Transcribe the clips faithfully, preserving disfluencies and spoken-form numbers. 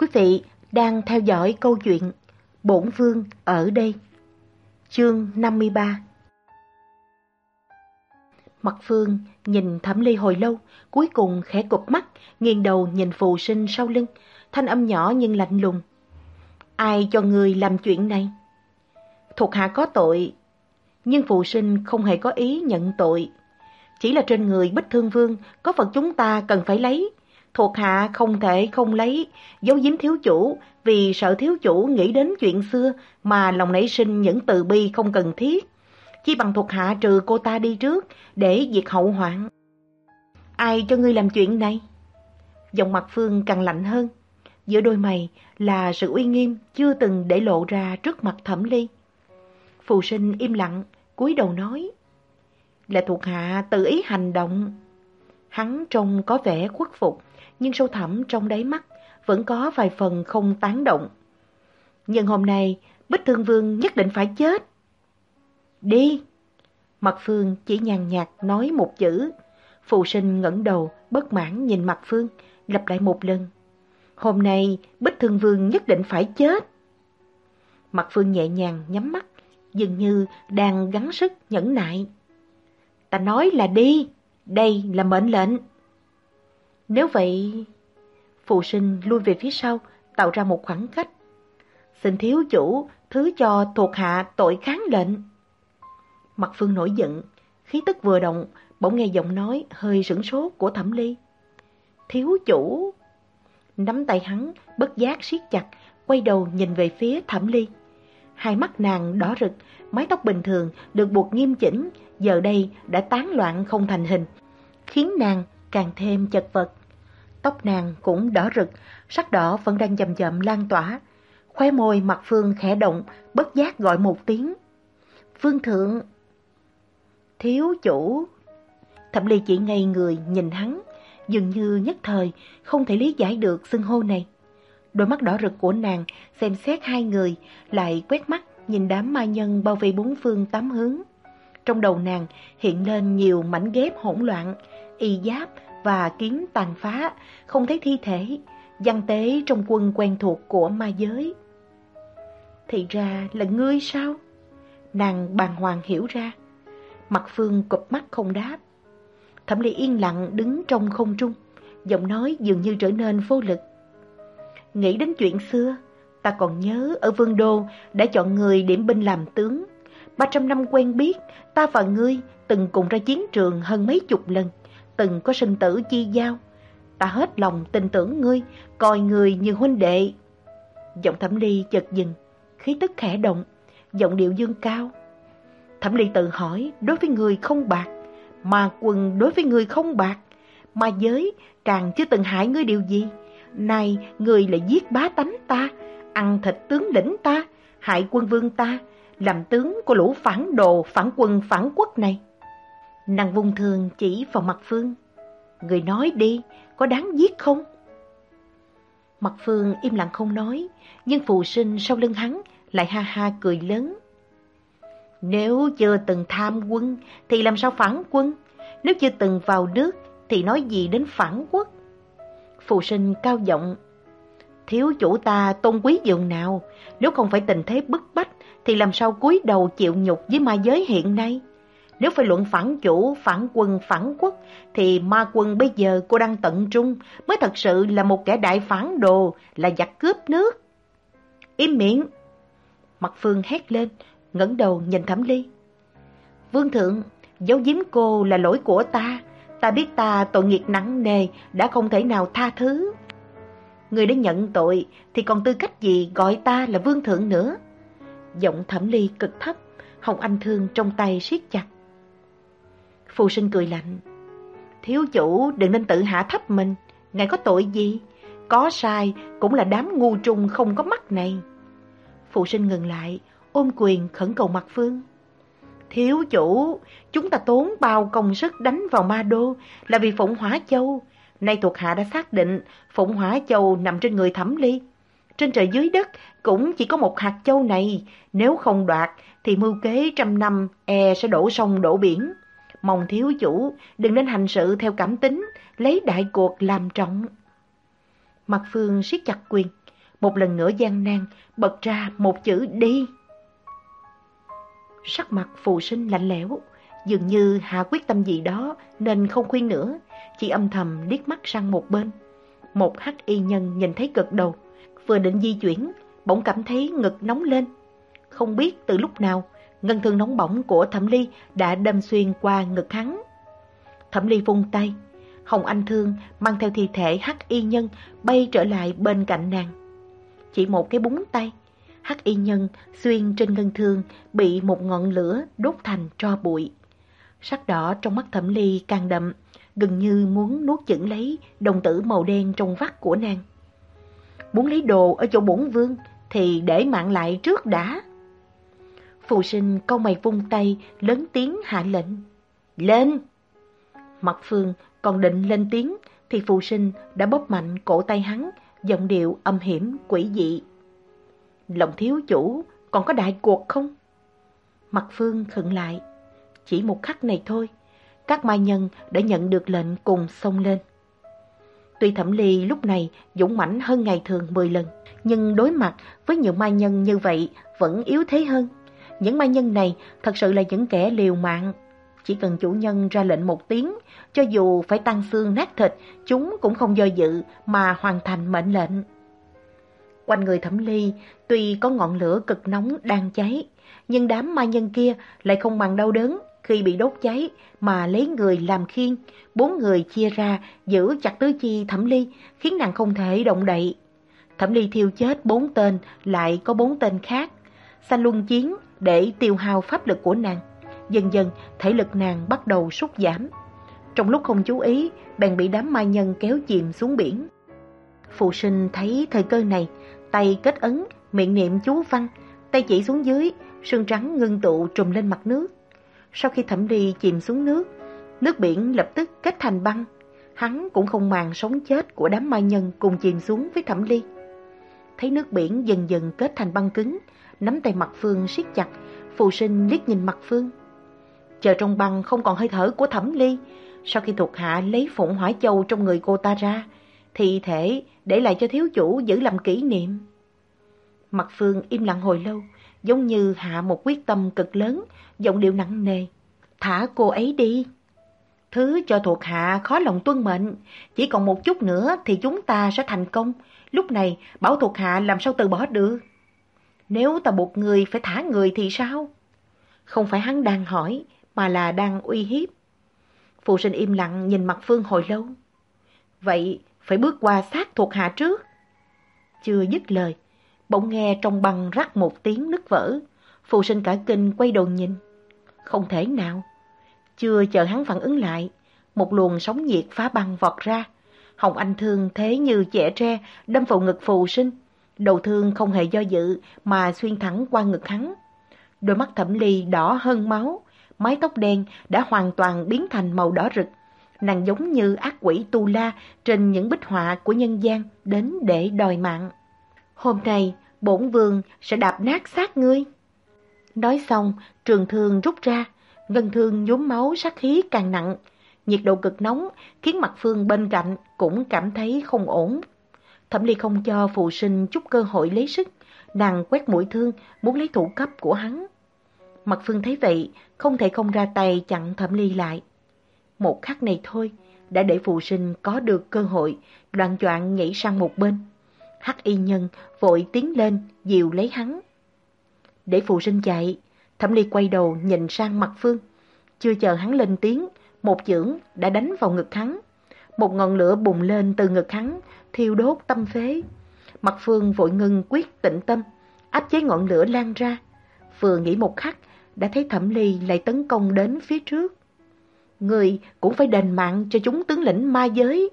Quý vị đang theo dõi câu chuyện Bổn Vương ở đây. Chương năm mươi ba. Mặt Phương nhìn Thẩm Ly hồi lâu, cuối cùng khẽ cụp mắt, nghiêng đầu nhìn Phù Sinh sau lưng, thanh âm nhỏ nhưng lạnh lùng. Ai cho người làm chuyện này? Thuộc hạ có tội, nhưng Phù Sinh không hề có ý nhận tội. Chỉ là trên người Bích Thương Vương có vật chúng ta cần phải lấy. Thuộc hạ không thể không lấy, giấu giếm thiếu chủ, vì sợ thiếu chủ nghĩ đến chuyện xưa mà lòng nảy sinh những từ bi không cần thiết. Chỉ bằng thuộc hạ trừ cô ta đi trước để diệt hậu hoạn. Ai cho ngươi làm chuyện này? Giọng Mặt Phương càng lạnh hơn, giữa đôi mày là sự uy nghiêm chưa từng để lộ ra trước mặt Thẩm Ly. Phù Sinh im lặng, cúi đầu nói, là thuộc hạ tự ý hành động. Hắn trông có vẻ khuất phục, nhưng sâu thẳm trong đáy mắt vẫn có vài phần không tán động. Nhưng hôm nay Bích Thương Vương nhất định phải chết. Đi! Mặt Phương chỉ nhàn nhạt nói một chữ. Phù Sinh ngẩng đầu bất mãn nhìn Mặt Phương, lặp lại một lần. Hôm nay Bích Thương Vương nhất định phải chết. Mặt Phương nhẹ nhàng nhắm mắt, dường như đang gắng sức nhẫn nại. Ta nói là đi, đây là mệnh lệnh. Nếu vậy... Phù Sinh lui về phía sau, tạo ra một khoảng cách. Xin thiếu chủ thứ cho thuộc hạ tội kháng lệnh. Mặt Phương nổi giận, khí tức vừa động, bỗng nghe giọng nói hơi sửng sốt của Thẩm Ly. Thiếu chủ! Nắm tay hắn bất giác siết chặt, quay đầu nhìn về phía Thẩm Ly. Hai mắt nàng đỏ rực, mái tóc bình thường được buộc nghiêm chỉnh, giờ đây đã tán loạn không thành hình, khiến nàng càng thêm chật vật. Tóc nàng cũng đỏ rực, sắc đỏ vẫn đang chậm chậm lan tỏa. Khóe môi Mặt Phương khẽ động, bất giác gọi một tiếng. Vương thượng! Thiếu chủ! Thẩm Ly chỉ ngây người nhìn hắn, dường như nhất thời không thể lý giải được xưng hô này. Đôi mắt đỏ rực của nàng xem xét hai người, lại quét mắt nhìn đám ma nhân bao vây bốn phương tám hướng. Trong đầu nàng hiện lên nhiều mảnh ghép hỗn loạn, y giáp và kiếm tàn phá, không thấy thi thể, văn tế trong quân quen thuộc của ma giới. Thì ra là ngươi sao? Nàng bàng hoàng hiểu ra. Mặt Phương cụp mắt không đáp. Thẩm Ly yên lặng đứng trong không trung, giọng nói dường như trở nên vô lực. Nghĩ đến chuyện xưa, ta còn nhớ ở Vương Đô đã chọn người điểm binh làm tướng. Ba trăm năm quen biết, ta và ngươi từng cùng ra chiến trường hơn mấy chục lần, từng có sinh tử chi giao. Ta hết lòng tin tưởng ngươi, coi ngươi như huynh đệ. Giọng Thẩm Ly chợt dừng, khí tức khẽ động, giọng điệu dương cao. Thẩm Ly tự hỏi, đối với người không bạc, ma quân đối với người không bạc, ma giới càng chưa từng hại ngươi điều gì. Nay người lại giết bá tánh ta, ăn thịt tướng lĩnh ta, hại quân vương ta, làm tướng của lũ phản đồ, phản quân, phản quốc này. Nàng vung thương chỉ vào Mặt Phương. Người nói đi, có đáng giết không? Mặt Phương im lặng không nói, nhưng Phù Sinh sau lưng hắn lại ha ha cười lớn. Nếu chưa từng tham quân thì làm sao phản quân? Nếu chưa từng vào nước thì nói gì đến phản quốc? Phù Sinh cao giọng. Thiếu chủ ta tôn quý dường nào, nếu không phải tình thế bức bách thì làm sao cúi đầu chịu nhục với ma giới hiện nay? Nếu phải luận phản chủ, phản quân, phản quốc thì ma quân bây giờ cô đang tận trung mới thật sự là một kẻ đại phản đồ, là giặc cướp nước. Im miệng! Mặt Phương hét lên, ngẩng đầu nhìn Thẩm Ly. Vương thượng, giấu giếm cô là lỗi của ta. Ta biết ta tội nghiệp nặng nề, đã không thể nào tha thứ. Người đã nhận tội thì còn tư cách gì gọi ta là vương thượng nữa? Giọng Thẩm Ly cực thấp, hồng anh thương trong tay siết chặt. Phù Sinh cười lạnh. Thiếu chủ đừng nên tự hạ thấp mình, ngài có tội gì? Có sai cũng là đám ngu trung không có mắt này. Phù Sinh ngừng lại, ôm quyền khẩn cầu Mặt Phương. Thiếu chủ, chúng ta tốn bao công sức đánh vào ma đô là vì Phụng Hỏa Châu. Nay thuộc hạ đã xác định Phụng Hỏa Châu nằm trên người Thẩm Ly. Trên trời dưới đất cũng chỉ có một hạt châu này, nếu không đoạt thì mưu kế trăm năm e sẽ đổ sông đổ biển. Mong thiếu chủ đừng nên hành sự theo cảm tính, lấy đại cuộc làm trọng. Mặt Phương siết chặt quyền, một lần nữa gian nan bật ra một chữ đi. Sắc mặt Phù Sinh lạnh lẽo, dường như hạ quyết tâm gì đó nên không khuyên nữa, chỉ âm thầm liếc mắt sang một bên. Một hắc y nhân nhìn thấy gật đầu, vừa định di chuyển, bỗng cảm thấy ngực nóng lên. Không biết từ lúc nào, ngân thương nóng bỏng của Thẩm Ly đã đâm xuyên qua ngực hắn. Thẩm Ly vung tay, hồng anh thương mang theo thi thể hắc y nhân bay trở lại bên cạnh nàng. Chỉ một cái búng tay, hắc y nhân xuyên trên ngân thương bị một ngọn lửa đốt thành tro bụi. Sắc đỏ trong mắt Thẩm Ly càng đậm, gần như muốn nuốt chửng lấy đồng tử màu đen trong vắt của nàng. Muốn lấy đồ ở chỗ bổn vương thì để mạng lại trước đã. Phù Sinh cau mày vung tay, lớn tiếng hạ lệnh. Lên! Mặt Phương còn định lên tiếng thì Phù Sinh đã bóp mạnh cổ tay hắn, giọng điệu âm hiểm quỷ dị. Lòng thiếu chủ còn có đại cuộc không? Mặt Phương khựng lại. Chỉ một khắc này thôi, các mai nhân đã nhận được lệnh cùng xông lên. Tuy Thẩm Ly lúc này dũng mãnh hơn ngày thường mười lần, nhưng đối mặt với nhiều mai nhân như vậy vẫn yếu thế hơn. Những mai nhân này thật sự là những kẻ liều mạng. Chỉ cần chủ nhân ra lệnh một tiếng, cho dù phải tăng xương nát thịt, chúng cũng không do dự mà hoàn thành mệnh lệnh. Quanh người Thẩm Ly tuy có ngọn lửa cực nóng đang cháy, nhưng đám mai nhân kia lại không màng đau đớn khi bị đốt cháy mà lấy người làm khiên. Bốn người chia ra giữ chặt tứ chi Thẩm Ly, khiến nàng không thể động đậy. Thẩm Ly thiêu chết bốn tên, lại có bốn tên khác. Sanh luân chiến để tiêu hao pháp lực của nàng. Dần dần thể lực nàng bắt đầu sút giảm. Trong lúc không chú ý, bèn bị đám mai nhân kéo chìm xuống biển. Phù Sinh thấy thời cơ này, tay kết ấn, miệng niệm chú văn, tay chỉ xuống dưới, sương trắng ngưng tụ trùm lên mặt nước. Sau khi Thẩm Ly chìm xuống nước, nước biển lập tức kết thành băng. Hắn cũng không màng sống chết của đám mai nhân cùng chìm xuống với Thẩm Ly. Thấy nước biển dần dần kết thành băng cứng, nắm tay Mặt Phương siết chặt, Phù Sinh liếc nhìn Mặt Phương. Chờ trong băng không còn hơi thở của Thẩm Ly, sau khi thuộc hạ lấy Phụng Hỏa Châu trong người cô ta ra, thi thể để lại cho thiếu chủ giữ làm kỷ niệm. Mặt Phương im lặng hồi lâu, giống như hạ một quyết tâm cực lớn, giọng điệu nặng nề. Thả cô ấy đi. Thứ cho thuộc hạ khó lòng tuân mệnh, chỉ còn một chút nữa thì chúng ta sẽ thành công. Lúc này bảo thuộc hạ làm sao từ bỏ được. Nếu ta buộc người phải thả người thì sao? Không phải hắn đang hỏi, mà là đang uy hiếp. Phù Sinh im lặng nhìn Mặt Phương hồi lâu. Vậy phải bước qua xác thuộc hạ trước. Chưa dứt lời, bỗng nghe trong băng rắc một tiếng nứt vỡ. Phù Sinh cả kinh quay đầu nhìn. Không thể nào. Chưa chờ hắn phản ứng lại, một luồng sóng nhiệt phá băng vọt ra. Hồng Anh thương thế như chẻ tre đâm vào ngực Phù Sinh. Đầu thương không hề do dự mà xuyên thẳng qua ngực hắn. Đôi mắt Thẩm Ly đỏ hơn máu, mái tóc đen đã hoàn toàn biến thành màu đỏ rực. Nàng giống như ác quỷ tu la trên những bích họa của nhân gian đến để đòi mạng. Hôm nay bổn vương sẽ đạp nát xác ngươi. Nói xong, trường thương rút ra, ngân thương nhuốm máu sát khí càng nặng. Nhiệt độ cực nóng khiến Mặt Phương bên cạnh cũng cảm thấy không ổn. Thẩm Ly không cho Phù Sinh chút cơ hội lấy sức, nàng quét mũi thương muốn lấy thủ cấp của hắn. Mặt Phương thấy vậy, không thể không ra tay chặn Thẩm Ly lại. Một khắc này thôi, đã để Phù Sinh có được cơ hội, loạng choạng nhảy sang một bên. Hắc y nhân vội tiến lên, dìu lấy hắn. Để Phù Sinh chạy, Thẩm Ly quay đầu nhìn sang Mặt Phương. Chưa chờ hắn lên tiếng, một chưởng đã đánh vào ngực hắn. Một ngọn lửa bùng lên từ ngực hắn, thiêu đốt tâm phế. Mặt Phương vội ngưng quyết tĩnh tâm, áp chế ngọn lửa lan ra. Vừa nghĩ một khắc, đã thấy Thẩm Ly lại tấn công đến phía trước. Người cũng phải đền mạng cho chúng tướng lĩnh ma giới.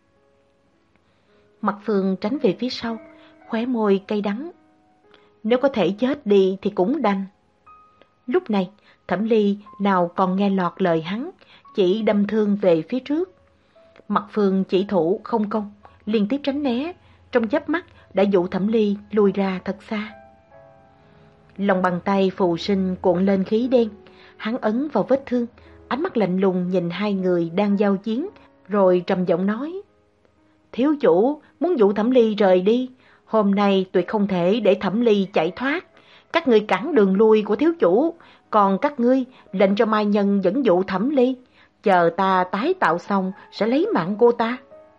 Mặt Phương tránh về phía sau, khóe môi cay đắng. Nếu có thể chết đi thì cũng đành. Lúc này, Thẩm Ly nào còn nghe lọt lời hắn, chỉ đâm thương về phía trước. Mặt Phương chỉ thủ không công, liên tiếp tránh né, trong chớp mắt đã dụ Thẩm Ly lùi ra thật xa. Lòng bàn tay Phù Sinh cuộn lên khí đen, hắn ấn vào vết thương, ánh mắt lạnh lùng nhìn hai người đang giao chiến, rồi trầm giọng nói. Thiếu chủ muốn dụ Thẩm Ly rời đi, Hôm nay tuyệt không thể để Thẩm Ly chạy thoát. Các ngươi cản đường lui của thiếu chủ, còn các ngươi lệnh cho Mai Nhân dẫn dụ Thẩm Ly. Chờ ta tái tạo xong sẽ lấy mạng cô ta.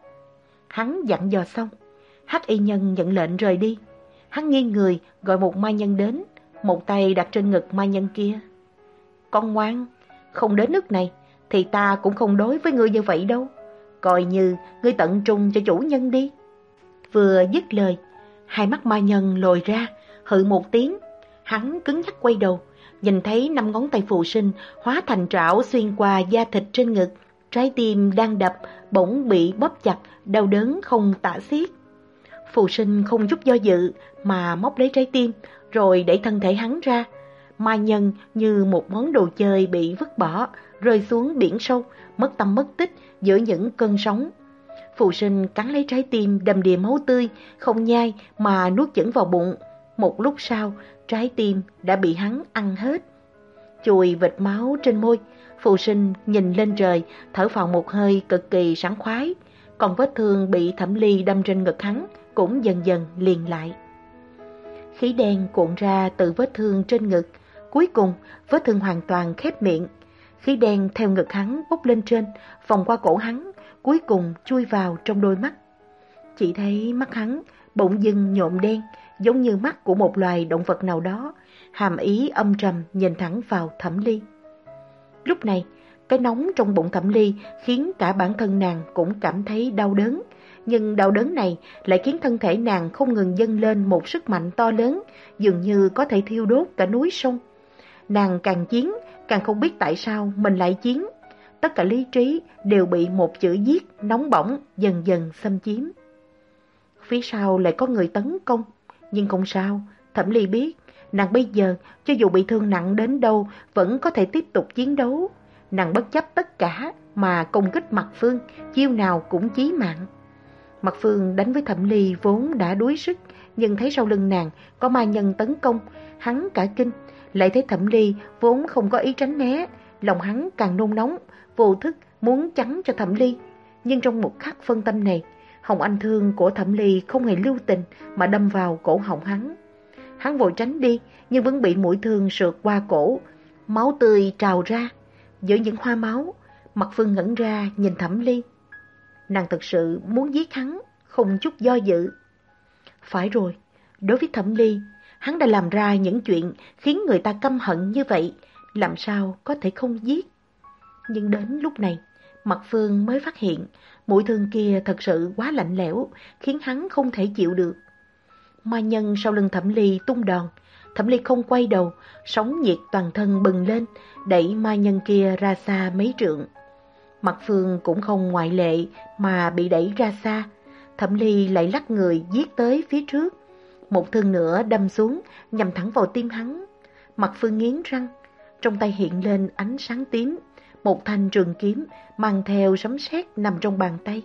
Hắn dặn dò xong, Hắc Y Nhân nhận lệnh rời đi. Hắn nghiêng người gọi một Mai Nhân đến, một tay đặt trên ngực Mai Nhân kia. Con ngoan, không đến nước này thì ta cũng không đối với ngươi như vậy đâu. Coi như ngươi tận trung cho chủ nhân đi. Vừa dứt lời, hai mắt Mai Nhân lồi ra, hự một tiếng. Hắn cứng nhắc quay đầu, nhìn thấy năm ngón tay Phù Sinh hóa thành trảo xuyên qua da thịt trên ngực. Trái tim đang đập bỗng bị bóp chặt, đau đớn không tả xiết. Phù Sinh không chút do dự mà móc lấy trái tim, rồi đẩy thân thể hắn ra. Mai Nhân như một món đồ chơi bị vứt bỏ, rơi xuống biển sâu, mất tâm mất tích giữa những cơn sóng. Phù Sinh cắn lấy trái tim đầm đìa máu tươi, không nhai mà nuốt chửng vào bụng. Một lúc sau, trái tim đã bị hắn ăn hết. Chùi vệt máu trên môi, Phù Sinh nhìn lên trời, thở phào một hơi cực kỳ sảng khoái. Còn vết thương bị Thẩm Ly đâm trên ngực hắn cũng dần dần liền lại. Khí đen cuộn ra từ vết thương trên ngực, cuối cùng vết thương hoàn toàn khép miệng. Khí đen theo ngực hắn bốc lên trên, vòng qua cổ hắn, cuối cùng chui vào trong đôi mắt. Chỉ thấy mắt hắn bỗng dưng nhộm đen, giống như mắt của một loài động vật nào đó, hàm ý âm trầm nhìn thẳng vào Thẩm Ly. Lúc này, cái nóng trong bụng Thẩm Ly khiến cả bản thân nàng cũng cảm thấy đau đớn, nhưng đau đớn này lại khiến thân thể nàng không ngừng dâng lên một sức mạnh to lớn, dường như có thể thiêu đốt cả núi sông. Nàng càng chiến, càng không biết tại sao mình lại chiến. Tất cả lý trí đều bị một chữ giết nóng bỏng dần dần xâm chiếm. Phía sau lại có người tấn công, nhưng không sao, Thẩm Ly biết, nàng bây giờ cho dù bị thương nặng đến đâu vẫn có thể tiếp tục chiến đấu. Nàng bất chấp tất cả mà công kích Mạc Phương, chiêu nào cũng chí mạng. Mạc Phương đánh với Thẩm Ly vốn đã đuối sức, nhưng thấy sau lưng nàng có ma nhân tấn công, hắn cả kinh, lại thấy Thẩm Ly vốn không có ý tránh né, lòng hắn càng nôn nóng, vô thức muốn chắn cho Thẩm Ly. Nhưng trong một khắc phân tâm này, hồng anh thương của Thẩm Ly không hề lưu tình mà đâm vào cổ họng hắn. Hắn vội tránh đi, nhưng vẫn bị mũi thương sượt qua cổ, máu tươi trào ra. Giữa những hoa máu, Mạc Phương ngẩn ra nhìn Thẩm Ly. Nàng thật sự muốn giết hắn, không chút do dự. Phải rồi, đối với Thẩm Ly, hắn đã làm ra những chuyện khiến người ta căm hận như vậy, làm sao có thể không giết. Nhưng đến lúc này, Mạc Phương mới phát hiện mũi thương kia thật sự quá lạnh lẽo, khiến hắn không thể chịu được. Ma nhân sau lưng Thẩm Ly tung đòn, Thẩm Ly không quay đầu, sóng nhiệt toàn thân bừng lên, đẩy ma nhân kia ra xa mấy trượng. Mạc Phương cũng không ngoại lệ mà bị đẩy ra xa. Thẩm Ly lại lắc người giết tới phía trước, một thương nữa đâm xuống nhằm thẳng vào tim hắn. Mạc Phương nghiến răng, trong tay hiện lên ánh sáng tím, một thanh trường kiếm mang theo sấm sét nằm trong bàn tay.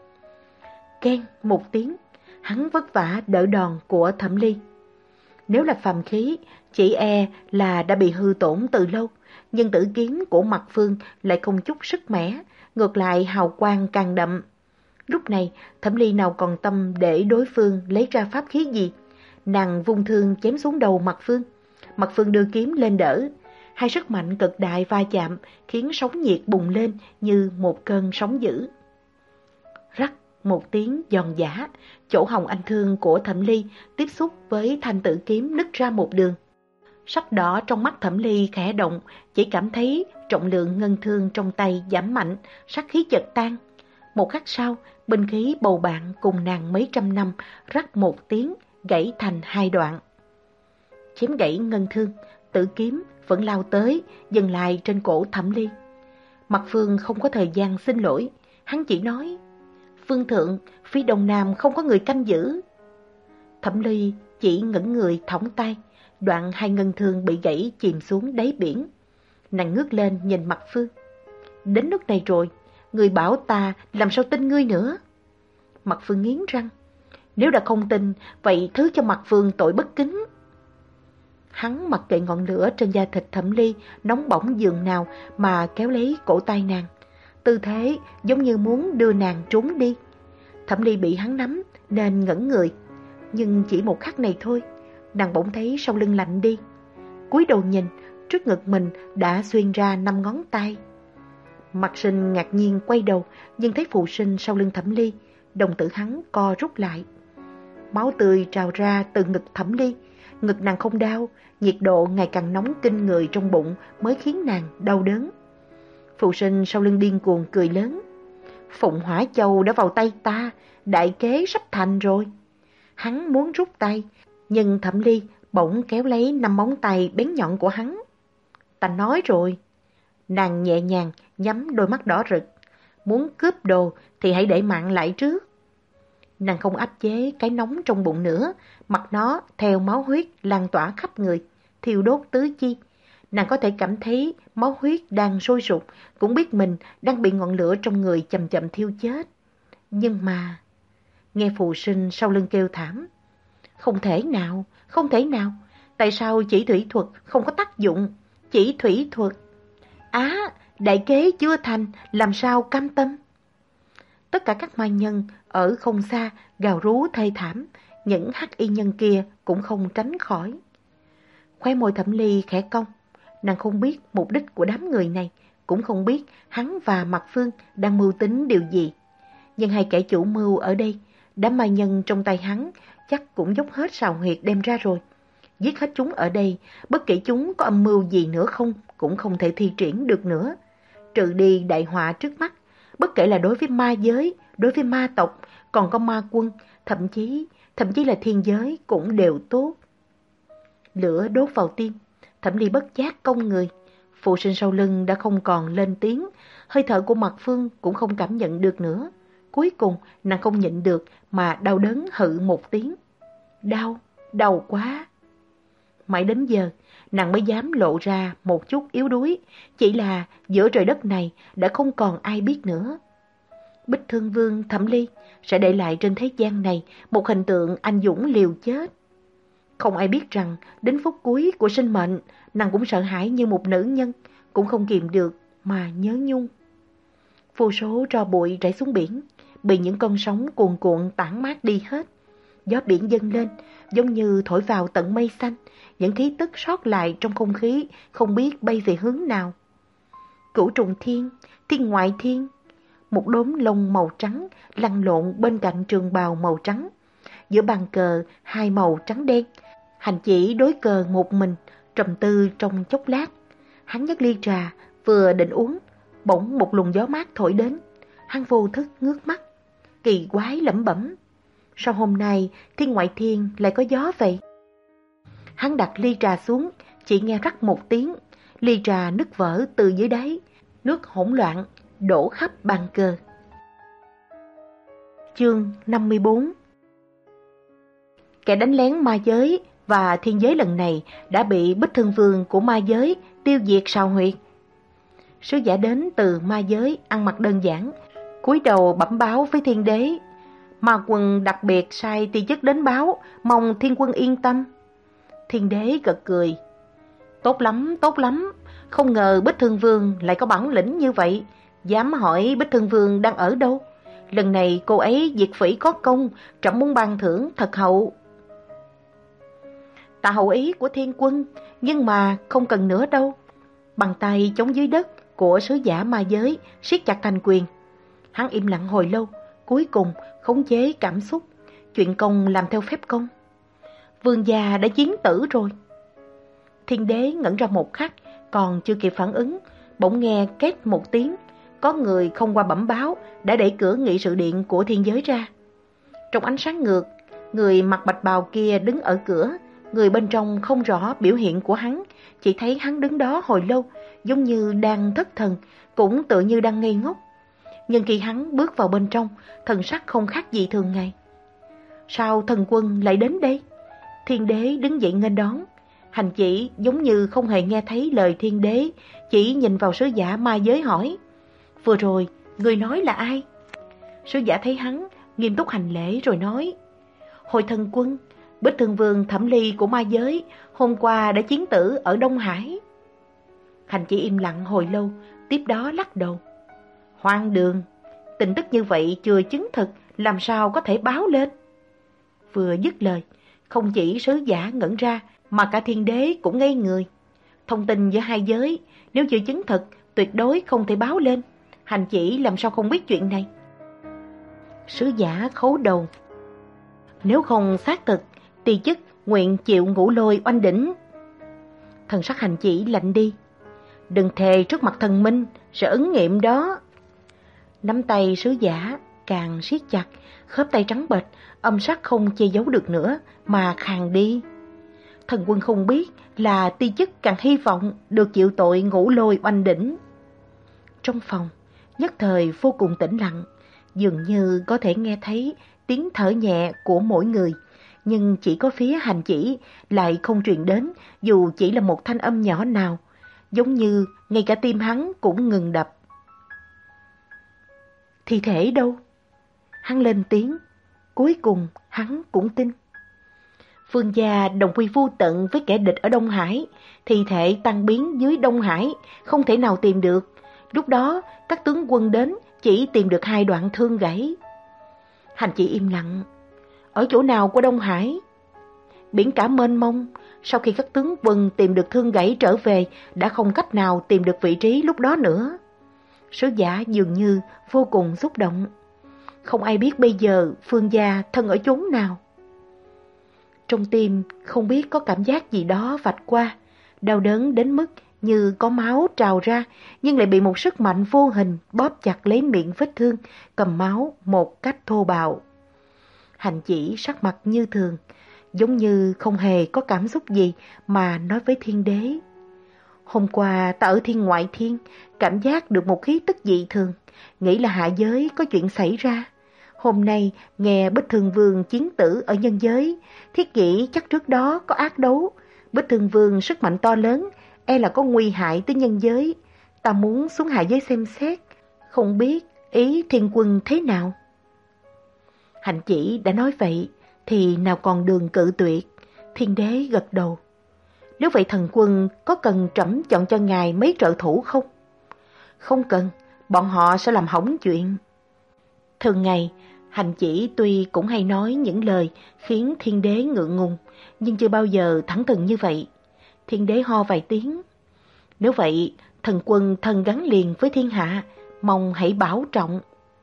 Keng một tiếng, hắn vất vả đỡ đòn của Thẩm Ly. Nếu là phàm khí, chỉ e là đã bị hư tổn từ lâu, nhưng tử kiếm của Mạc Phương lại không chút sức mẻ, ngược lại hào quang càng đậm. Lúc này, Thẩm Ly nào còn tâm để đối phương lấy ra pháp khí gì. Nàng vung thương chém xuống đầu Mạc Phương. Mạc Phương đưa kiếm lên đỡ. Hai sức mạnh cực đại va chạm khiến sóng nhiệt bùng lên như một cơn sóng dữ. Rắc một tiếng giòn giã, chỗ hồng anh thương của Thẩm Ly tiếp xúc với thanh tử kiếm nứt ra một đường. Sắc đỏ trong mắt Thẩm Ly khẽ động, chỉ cảm thấy trọng lượng ngân thương trong tay giảm mạnh, sát khí chợt tan. Một khắc sau, binh khí bầu bạn cùng nàng mấy trăm năm rắc một tiếng, gãy thành hai đoạn. Chém gãy ngân thương, tử kiếm vẫn lao tới, dừng lại trên cổ Thẩm Ly. Mạc Phương không có thời gian xin lỗi, hắn chỉ nói: Phương thượng, phía đông nam không có người canh giữ. Thẩm Ly chỉ ngẩng người thõng tay, đoạn hai ngân thương bị gãy chìm xuống đáy biển. Nàng ngước lên nhìn Mạc Phương. Đến nước này rồi, người bảo ta làm sao tin ngươi nữa. Mạc Phương nghiến răng. Nếu đã không tin, vậy thứ cho Mạc Phương tội bất kính. Hắn mặc kệ ngọn lửa trên da thịt Thẩm Ly nóng bỏng giường nào mà kéo lấy cổ tay nàng. Tư thế giống như muốn đưa nàng trốn đi. Thẩm Ly bị hắn nắm nên ngẩn người. Nhưng chỉ một khắc này thôi, nàng bỗng thấy sau lưng lạnh đi. Cúi đầu nhìn, trước ngực mình đã xuyên ra năm ngón tay. Mạc Sinh ngạc nhiên quay đầu, nhưng thấy Phù Sinh sau lưng Thẩm Ly, đồng tử hắn co rút lại. Máu tươi trào ra từ ngực Thẩm Ly, ngực nàng không đau, nhiệt độ ngày càng nóng kinh người trong bụng mới khiến nàng đau đớn. Phù Sinh sau lưng điên cuồng cười lớn. Phụng Hỏa Châu đã vào tay ta, đại kế sắp thành rồi. Hắn muốn rút tay, nhưng Thẩm Ly bỗng kéo lấy năm móng tay bén nhọn của hắn. Ta nói rồi. Nàng nhẹ nhàng nhắm đôi mắt đỏ rực. Muốn cướp đồ thì hãy để mạng lại trước. Nàng không áp chế cái nóng trong bụng nữa, mặc nó theo máu huyết lan tỏa khắp người, thiêu đốt tứ chi. Nàng có thể cảm thấy máu huyết đang sôi sục, cũng biết mình đang bị ngọn lửa trong người chậm chậm thiêu chết. Nhưng mà... Nghe Phù Sinh sau lưng kêu thảm. Không thể nào, không thể nào. Tại sao chỉ thủy thuật không có tác dụng? Chỉ thủy thuật. Á, đại kế chưa thành, làm sao cam tâm? Tất cả các ma nhân ở không xa gào rú thê thảm, những hắc y nhân kia cũng không tránh khỏi. Khóe môi Thẩm Ly khẽ cong, nàng không biết mục đích của đám người này, cũng không biết hắn và Mạc Phương đang mưu tính điều gì. Nhưng hai kẻ chủ mưu ở đây, đám ma nhân trong tay hắn chắc cũng dốc hết sào huyệt đem ra rồi. Giết hết chúng ở đây, bất kể chúng có âm mưu gì nữa không, cũng không thể thi triển được nữa. Trừ đi đại họa trước mắt, bất kể là đối với ma giới, đối với ma tộc, còn có ma quân, thậm chí, thậm chí là thiên giới cũng đều tốt. Lửa đốt vào tim, Thẩm Ly bất giác cong người. Phù Sinh sau lưng đã không còn lên tiếng, hơi thở của Mạc Phương cũng không cảm nhận được nữa. Cuối cùng, nàng không nhịn được mà đau đớn hự một tiếng. Đau, đau quá. Mãi đến giờ, nàng mới dám lộ ra một chút yếu đuối, chỉ là giữa trời đất này đã không còn ai biết nữa. Bích Thương Vương Thẩm Ly sẽ để lại trên thế gian này một hình tượng anh dũng liều chết. Không ai biết rằng đến phút cuối của sinh mệnh, nàng cũng sợ hãi như một nữ nhân, cũng không kìm được mà nhớ nhung. Vô số tro bụi rải xuống biển, bị những con sóng cuồn cuộn tản mát đi hết. Gió biển dâng lên, giống như thổi vào tận mây xanh, những khí tức sót lại trong không khí không biết bay về hướng nào. Cửu trùng thiên, thiên ngoại thiên, một đốm lông màu trắng lăn lộn bên cạnh trường bào màu trắng. Giữa bàn cờ hai màu trắng đen, hành chỉ đối cờ một mình, trầm tư trong chốc lát. Hắn nhấc ly trà, vừa định uống, bỗng một luồng gió mát thổi đến. Hắn vô thức ngước mắt, kỳ quái lẩm bẩm. Sao hôm nay thiên ngoại thiên lại có gió vậy? Hắn đặt ly trà xuống, chỉ nghe rắc một tiếng, ly trà nứt vỡ từ dưới đáy, nước hỗn loạn đổ khắp bàn cờ. Chương năm mươi bốn. Kẻ đánh lén ma giới và thiên giới lần này đã bị Bích Thương Vương của ma giới tiêu diệt sào huyệt. Sứ giả đến từ ma giới ăn mặc đơn giản, cúi đầu bẩm báo với thiên đế. Ma quân đặc biệt sai ti chức đến báo, mong thiên quân yên tâm. Thiên đế gật cười. Tốt lắm, tốt lắm. Không ngờ Bích Thương Vương lại có bản lĩnh như vậy. Dám hỏi Bích Thương Vương đang ở đâu? Lần này cô ấy diệt phỉ có công, trẫm muốn ban thưởng thật hậu. Tạ hậu ý của thiên quân, nhưng mà không cần nữa đâu. Bàn tay chống dưới đất của sứ giả ma giới siết chặt thành quyền. Hắn im lặng hồi lâu, cuối cùng khống chế cảm xúc, chuyện công làm theo phép công. Vương gia đã chiến tử rồi. Thiên đế ngẩn ra một khắc, còn chưa kịp phản ứng, bỗng nghe két một tiếng, có người không qua bẩm báo đã đẩy cửa nghị sự điện của thiên giới ra. Trong ánh sáng ngược, người mặc bạch bào kia đứng ở cửa, người bên trong không rõ biểu hiện của hắn, chỉ thấy hắn đứng đó hồi lâu, giống như đang thất thần, cũng tựa như đang ngây ngốc. Nhưng khi hắn bước vào bên trong, thần sắc không khác gì thường ngày. Sao thần quân lại đến đây? Thiên đế đứng dậy nghênh đón. Hành chỉ giống như không hề nghe thấy lời thiên đế, chỉ nhìn vào sứ giả ma giới hỏi. Vừa rồi, người nói là ai? Sứ giả thấy hắn, nghiêm túc hành lễ rồi nói. Hồi thần quân, Bích Thương Vương Thẩm Ly của ma giới, hôm qua đã chiến tử ở Đông Hải. Hành chỉ im lặng hồi lâu, tiếp đó lắc đầu. Hoang đường, tin tức như vậy chưa chứng thực, làm sao có thể báo lên? Vừa dứt lời, không chỉ sứ giả ngẩn ra mà cả thiên đế cũng ngây người. Thông tin giữa hai giới nếu chưa chứng thực tuyệt đối không thể báo lên. Hành chỉ làm sao không biết chuyện này? Sứ giả khấu đầu. Nếu không xác thực, tỳ chức nguyện chịu ngũ lôi oanh đỉnh. Thần sắc hành chỉ lạnh đi. Đừng thề trước mặt thần minh, sẽ ứng nghiệm đó. Nắm tay sứ giả càng siết chặt, khớp tay trắng bệch, âm sắc không che giấu được nữa mà khàn đi. Thần quân không biết là ti chức càng hy vọng được chịu tội ngũ lôi oanh đỉnh. Trong phòng, nhất thời vô cùng tĩnh lặng, dường như có thể nghe thấy tiếng thở nhẹ của mỗi người, nhưng chỉ có phía hành chỉ lại không truyền đến dù chỉ là một thanh âm nhỏ nào, giống như ngay cả tim hắn cũng ngừng đập. Thi thể đâu? Hắn lên tiếng, cuối cùng hắn cũng tin. Phương gia đồng quy vô tận với kẻ địch ở Đông Hải, thi thể tan biến dưới Đông Hải, không thể nào tìm được. Lúc đó các tướng quân đến chỉ tìm được hai đoạn thương gãy. Hành chỉ im lặng. Ở chỗ nào của Đông Hải? Biển cả mênh mông, sau khi các tướng quân tìm được thương gãy trở về, đã không cách nào tìm được vị trí lúc đó nữa. Sứ giả dường như vô cùng xúc động. Không ai biết bây giờ Phương gia thân ở chốn nào. Trong tim không biết có cảm giác gì đó vạch qua, đau đớn đến mức như có máu trào ra, nhưng lại bị một sức mạnh vô hình bóp chặt lấy miệng vết thương, cầm máu một cách thô bạo. Hành chỉ sắc mặt như thường, giống như không hề có cảm xúc gì mà nói với thiên đế. Hôm qua ta ở thiên ngoại thiên, cảm giác được một khí tức dị thường, nghĩ là hạ giới có chuyện xảy ra. Hôm nay nghe Bích Thường Vương chiến tử ở nhân giới, thiết nghĩ chắc trước đó có ác đấu. Bích Thường Vương sức mạnh to lớn, e là có nguy hại tới nhân giới. Ta muốn xuống hạ giới xem xét, không biết ý thiên quân thế nào. Hành chỉ đã nói vậy, thì nào còn đường cự tuyệt. Thiên đế gật đầu. Nếu vậy thần quân có cần trẫm chọn cho ngài mấy trợ thủ không? Không cần, bọn họ sẽ làm hỏng chuyện. Thường ngày, hành chỉ tuy cũng hay nói những lời khiến thiên đế ngượng ngùng, nhưng chưa bao giờ thẳng thừng như vậy. Thiên đế ho vài tiếng. Nếu vậy, thần quân thân gắn liền với thiên hạ, mong hãy bảo trọng.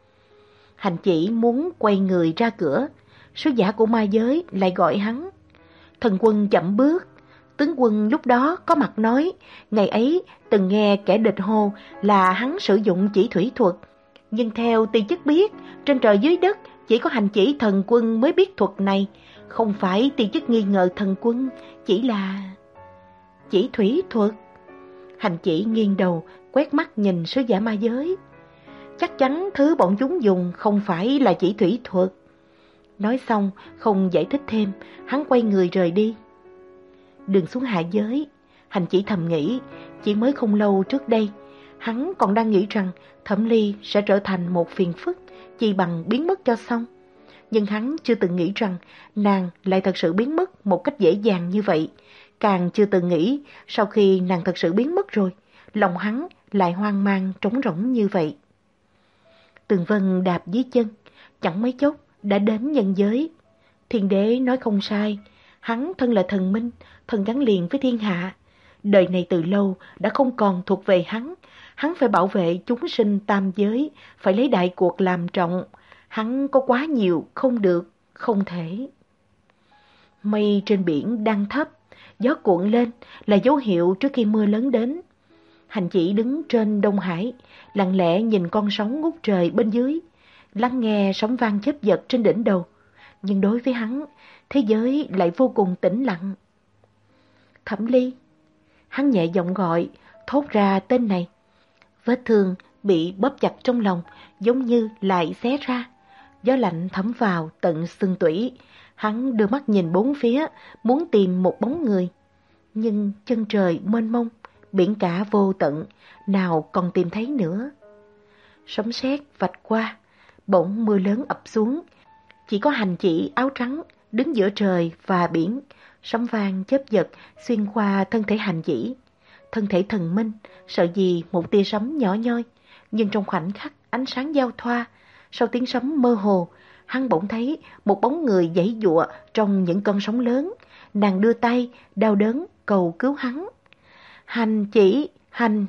Hành chỉ muốn quay người ra cửa, sứ giả của ma giới lại gọi hắn. Thần quân chậm bước. Tướng quân lúc đó có mặt nói, ngày ấy từng nghe kẻ địch hô là hắn sử dụng chỉ thủy thuật. Nhưng theo ti chức biết, trên trời dưới đất chỉ có hành chỉ thần quân mới biết thuật này. Không phải ti chức nghi ngờ thần quân, chỉ là... Chỉ thủy thuật. Hành chỉ nghiêng đầu, quét mắt nhìn sứ giả ma giới. Chắc chắn thứ bọn chúng dùng không phải là chỉ thủy thuật. Nói xong, không giải thích thêm, hắn quay người rời đi. Đường xuống hạ giới, hành chỉ thầm nghĩ, chỉ mới không lâu trước đây, hắn còn đang nghĩ rằng Thẩm Ly sẽ trở thành một phiền phức, chỉ bằng biến mất cho xong. Nhưng hắn chưa từng nghĩ rằng nàng lại thật sự biến mất một cách dễ dàng như vậy. Càng chưa từng nghĩ sau khi nàng thật sự biến mất rồi, lòng hắn lại hoang mang trống rỗng như vậy. Tường Vân đạp dưới chân, chẳng mấy chốc đã đến nhân giới. Thiên đế nói không sai, hắn thân là thần minh, thân gắn liền với thiên hạ. Đời này từ lâu đã không còn thuộc về hắn, hắn phải bảo vệ chúng sinh tam giới, phải lấy đại cuộc làm trọng. Hắn có quá nhiều không được, không thể. Mây trên biển đang thấp, gió cuộn lên là dấu hiệu trước khi mưa lớn đến. Hành chỉ đứng trên Đông Hải, lặng lẽ nhìn con sóng ngút trời bên dưới, lắng nghe sóng vang chớp giật trên đỉnh đầu. Nhưng đối với hắn, thế giới lại vô cùng tĩnh lặng. Thẩm Ly. Hắn nhẹ giọng gọi, thốt ra tên này. Vết thương bị bóp chặt trong lòng, giống như lại xé ra. Gió lạnh thấm vào tận xương tủy. Hắn đưa mắt nhìn bốn phía, muốn tìm một bóng người. Nhưng chân trời mênh mông, biển cả vô tận, nào còn tìm thấy nữa. Sấm sét vạch qua, bỗng mưa lớn ập xuống. Chỉ có hành chỉ áo trắng đứng giữa trời và biển. Sấm vang chớp giật xuyên qua thân thể hành chỉ. Thân thể thần minh, sợ gì một tia sấm nhỏ nhoi. Nhưng trong khoảnh khắc ánh sáng giao thoa, sau tiếng sấm mơ hồ, hắn bỗng thấy một bóng người giãy giụa trong những cơn sóng lớn. Nàng đưa tay, đau đớn, cầu cứu hắn. Hành chỉ, hành.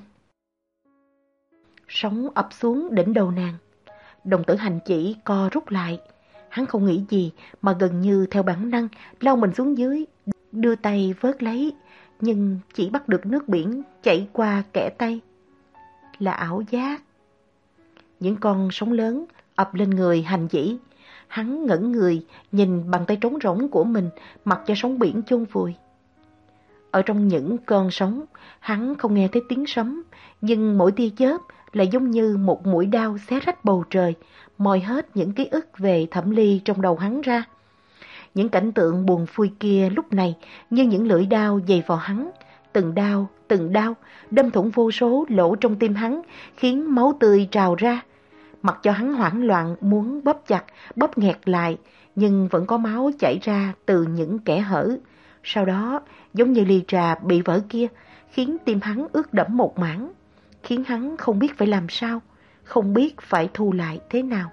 Sóng ập xuống đỉnh đầu nàng. Đồng tử Hành chỉ co rút lại. Hắn không nghĩ gì mà gần như theo bản năng lau mình xuống dưới, đưa tay vớt lấy, nhưng chỉ bắt được nước biển chảy qua kẽ tay. Là ảo giác. Những con sóng lớn ập lên người Hành chỉ. Hắn ngẩng người, nhìn bàn tay trống rỗng của mình, mặc cho sóng biển chôn vùi. Ở trong những cơn sóng, hắn không nghe thấy tiếng sấm, nhưng mỗi tia chớp lại giống như một mũi đao xé rách bầu trời, moi hết những ký ức về Thẩm Ly trong đầu hắn ra. Những cảnh tượng buồn vui kia lúc này như những lưỡi đao dày vào hắn, từng đao, từng đao, đâm thủng vô số lỗ trong tim hắn, khiến máu tươi trào ra. Mặc cho hắn hoảng loạn muốn bóp chặt, bóp nghẹt lại, nhưng vẫn có máu chảy ra từ những kẽ hở. Sau đó, giống như ly trà bị vỡ kia, khiến tim hắn ướt đẫm một mảng, khiến hắn không biết phải làm sao, không biết phải thu lại thế nào.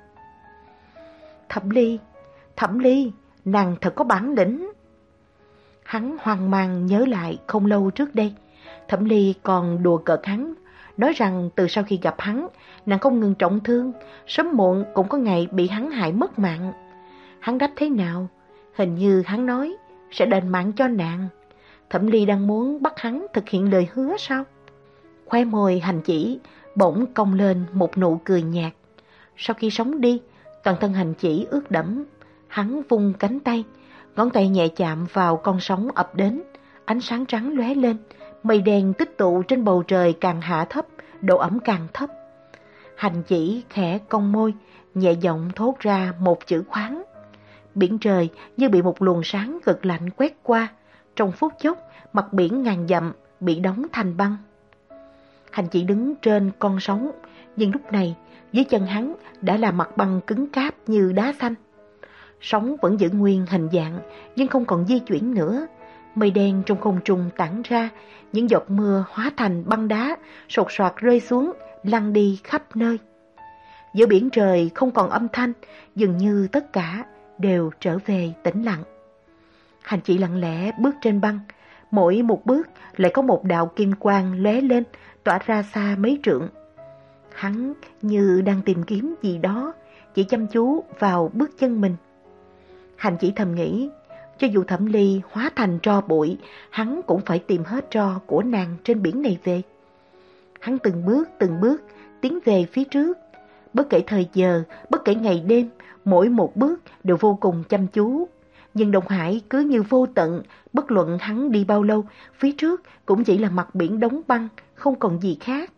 Thẩm Ly, Thẩm Ly, nàng thật có bản lĩnh. Hắn hoang mang nhớ lại không lâu trước đây, Thẩm Ly còn đùa cợt hắn, nói rằng từ sau khi gặp hắn, nàng không ngừng trọng thương, sớm muộn cũng có ngày bị hắn hại mất mạng. Hắn đáp thế nào? Hình như hắn nói sẽ đền mạng cho nàng. Thẩm Ly đang muốn bắt hắn thực hiện lời hứa sao? Khóe môi Hành chỉ bỗng cong lên một nụ cười nhạt. Sau khi sống đi, toàn thân Hành chỉ ướt đẫm. Hắn vung cánh tay, ngón tay nhẹ chạm vào con sóng ập đến, ánh sáng trắng lóe lên, mây đen tích tụ trên bầu trời càng hạ thấp, độ ẩm càng thấp. Hành chỉ khẽ cong môi, nhẹ giọng thốt ra một chữ khoáng. Biển trời như bị một luồng sáng cực lạnh quét qua, trong phút chốc mặt biển ngàn dặm bị đóng thành băng. Hành chỉ đứng trên con sóng, nhưng lúc này dưới chân hắn đã là mặt băng cứng cáp như đá xanh. Sóng vẫn giữ nguyên hình dạng nhưng không còn di chuyển nữa. Mây đen trong không trung tản ra, những giọt mưa hóa thành băng đá sột soạt rơi xuống, lăn đi khắp nơi. Giữa biển trời không còn âm thanh, dường như tất cả đều trở về tĩnh lặng. Hành chỉ lặng lẽ bước trên băng, mỗi một bước lại có một đạo kim quang lóe lên, tỏa ra xa mấy trượng. Hắn như đang tìm kiếm gì đó, chỉ chăm chú vào bước chân mình. Hành chỉ thầm nghĩ, cho dù Thẩm Ly hóa thành tro bụi, hắn cũng phải tìm hết tro của nàng trên biển này về. Hắn từng bước từng bước tiến về phía trước, bất kể thời giờ, bất kể ngày đêm, mỗi một bước đều vô cùng chăm chú. Nhưng Đông Hải cứ như vô tận, bất luận hắn đi bao lâu, phía trước cũng chỉ là mặt biển đóng băng, không còn gì khác.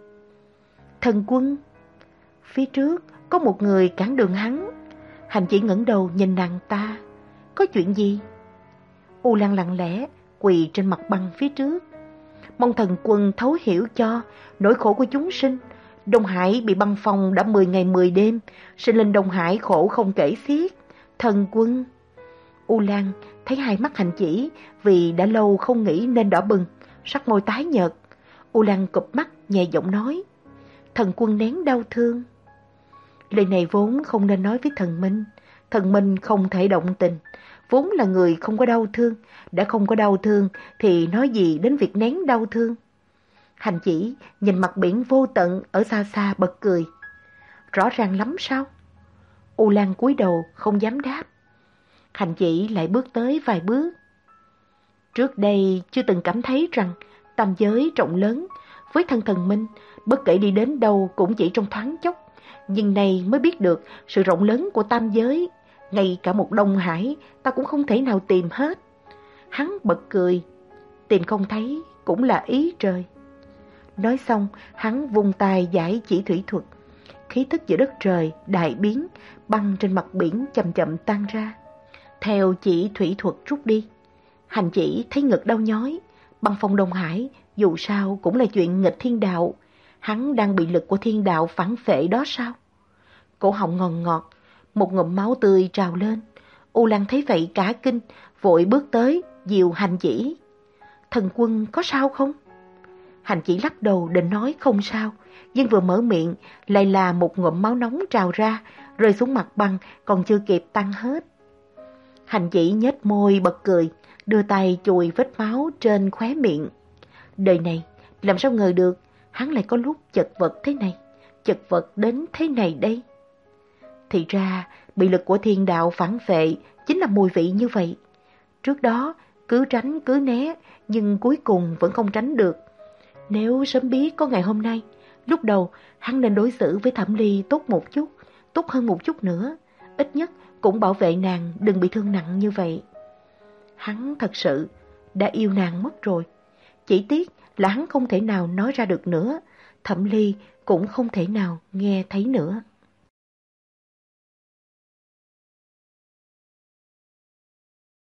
Thần Quân, phía trước có một người cản đường hắn. Hành chỉ ngẩng đầu nhìn nàng ta. Có chuyện gì? U Lan lặng lẽ quỳ trên mặt băng phía trước, mong Thần Quân thấu hiểu cho nỗi khổ của chúng sinh. Đông Hải bị băng phong đã mười ngày mười đêm, sinh linh Đông Hải khổ không kể xiết. Thần Quân. U Lan thấy hai mắt Hành chỉ vì đã lâu không nghĩ nên đỏ bừng, sắc môi tái nhợt. U Lan cụp mắt nhẹ giọng nói, Thần Quân nén đau thương. Lời này vốn không nên nói với Thần Minh. Thần Minh không thể động tình, vốn là người không có đau thương. Đã không có đau thương thì nói gì đến việc nén đau thương. Hành chỉ nhìn mặt biển vô tận ở xa xa bật cười. Rõ ràng lắm sao? U Lan cúi đầu không dám đáp. Hành chỉ lại bước tới vài bước. Trước đây chưa từng cảm thấy rằng tam giới rộng lớn, với thân Thần Minh, bất kể đi đến đâu cũng chỉ trong thoáng chốc. Nhưng nay mới biết được sự rộng lớn của tam giới, ngay cả một Đông Hải ta cũng không thể nào tìm hết. Hắn bật cười, tìm không thấy cũng là ý trời. Nói xong, hắn vung tay giải chỉ thủy thuật. Khí thức giữa đất trời đại biến, băng trên mặt biển chậm chậm tan ra. Theo chỉ thủy thuật rút đi, Hành chỉ thấy ngực đau nhói. Băng phong Đông Hải dù sao cũng là chuyện nghịch thiên đạo. Hắn đang bị lực của thiên đạo phản phệ đó sao? Cổ họng ngòn ngọt, một ngụm máu tươi trào lên. U Lan thấy vậy cả kinh, vội bước tới dìu Hành chỉ. Thần Quân có sao không? Hành chỉ lắc đầu định nói không sao, nhưng vừa mở miệng lại là một ngụm máu nóng trào ra, rơi xuống mặt băng còn chưa kịp tan hết. Hành Chỉ nhếch môi bật cười, đưa tay chùi vết máu trên khóe miệng. Đời này, làm sao ngờ được, hắn lại có lúc chật vật thế này, chật vật đến thế này đây. Thì ra, bị lực của thiên đạo phản vệ chính là mùi vị như vậy. Trước đó, cứ tránh cứ né, nhưng cuối cùng vẫn không tránh được. Nếu sớm biết có ngày hôm nay, lúc đầu hắn nên đối xử với Thẩm Ly tốt một chút, tốt hơn một chút nữa. Ít nhất cũng bảo vệ nàng đừng bị thương nặng như vậy. Hắn thật sự đã yêu nàng mất rồi. Chỉ tiếc là hắn không thể nào nói ra được nữa. Thẩm Ly cũng không thể nào nghe thấy nữa.